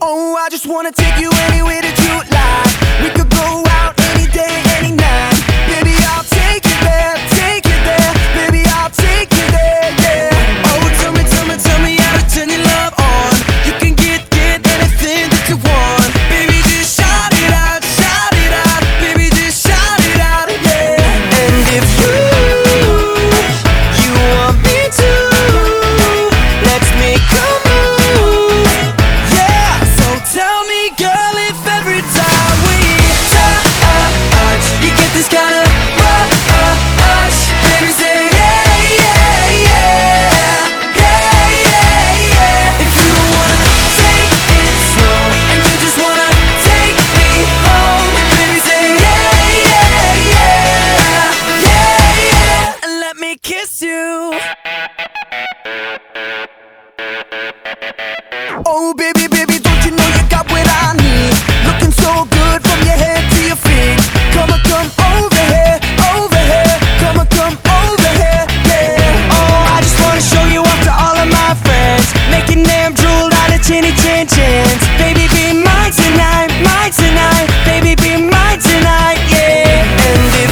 Oh, I just wanna take you anywhere that you like. We could go out any day, any night. Baby, I'll take you there, take you there. Baby, I'll take you there, yeah. Oh, tell me how to turn your love on. You can get anything that you want. Baby, just shout it out, baby, just shout it out, yeah. And if you want me to, let's make a move, yeah. So tell me, girl, if every time we touch, you get this kind of rush. Baby, say yeah, yeah, yeah, yeah, yeah, yeah. If you don't wanna take it slow and you just wanna take me home, baby, say yeah, yeah, yeah, yeah, yeah. And let me kiss you. Oh, baby, baby, don't you know you got what I need? Looking so good from your head to your feet. Come on, come over here, over here. Come on, come over here, yeah. Oh, I just wanna show you off to all of my friends, making them drool out of chinny chin chins. Baby, be mine tonight, baby, be mine tonight, yeah. And if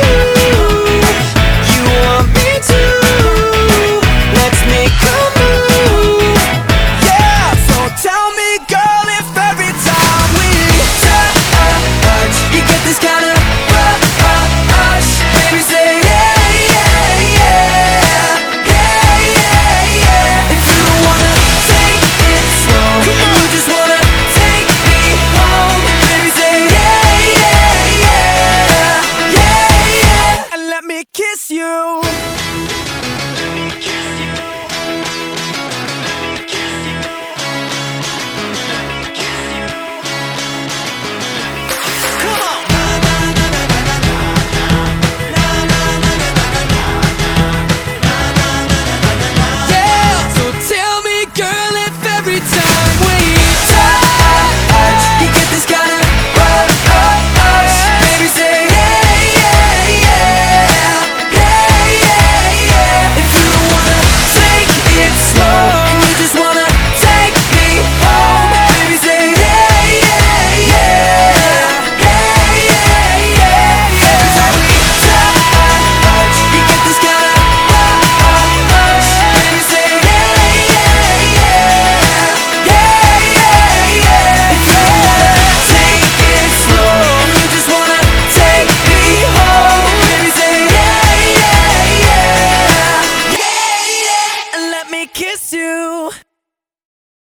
you want me to, let's make a move, yeah. So tell me, girl, if every time we touch, you get this kind of rush. Baby, say yeah, yeah, yeah, yeah, yeah, yeah. If you don't wanna take it slow, you just wanna take me home, baby, say yeah, yeah, yeah, yeah, yeah. And let me kiss you. Yeah, so tell me, girl, if every time we touch, you get this kind of rush. Baby, say yeah, yeah, yeah, yeah, yeah, yeah. If you don't wanna take it slow and you just wanna take me home, baby, say yeah, yeah, yeah, yeah, yeah, yeah. Every time we touch, you get this kind of rush. Baby, say yeah, yeah, yeah, yeah, yeah, yeah. If you don't wanna take it slow and you just wanna take me home, baby, say yeah, yeah, yeah, yeah, yeah. And let me kiss you.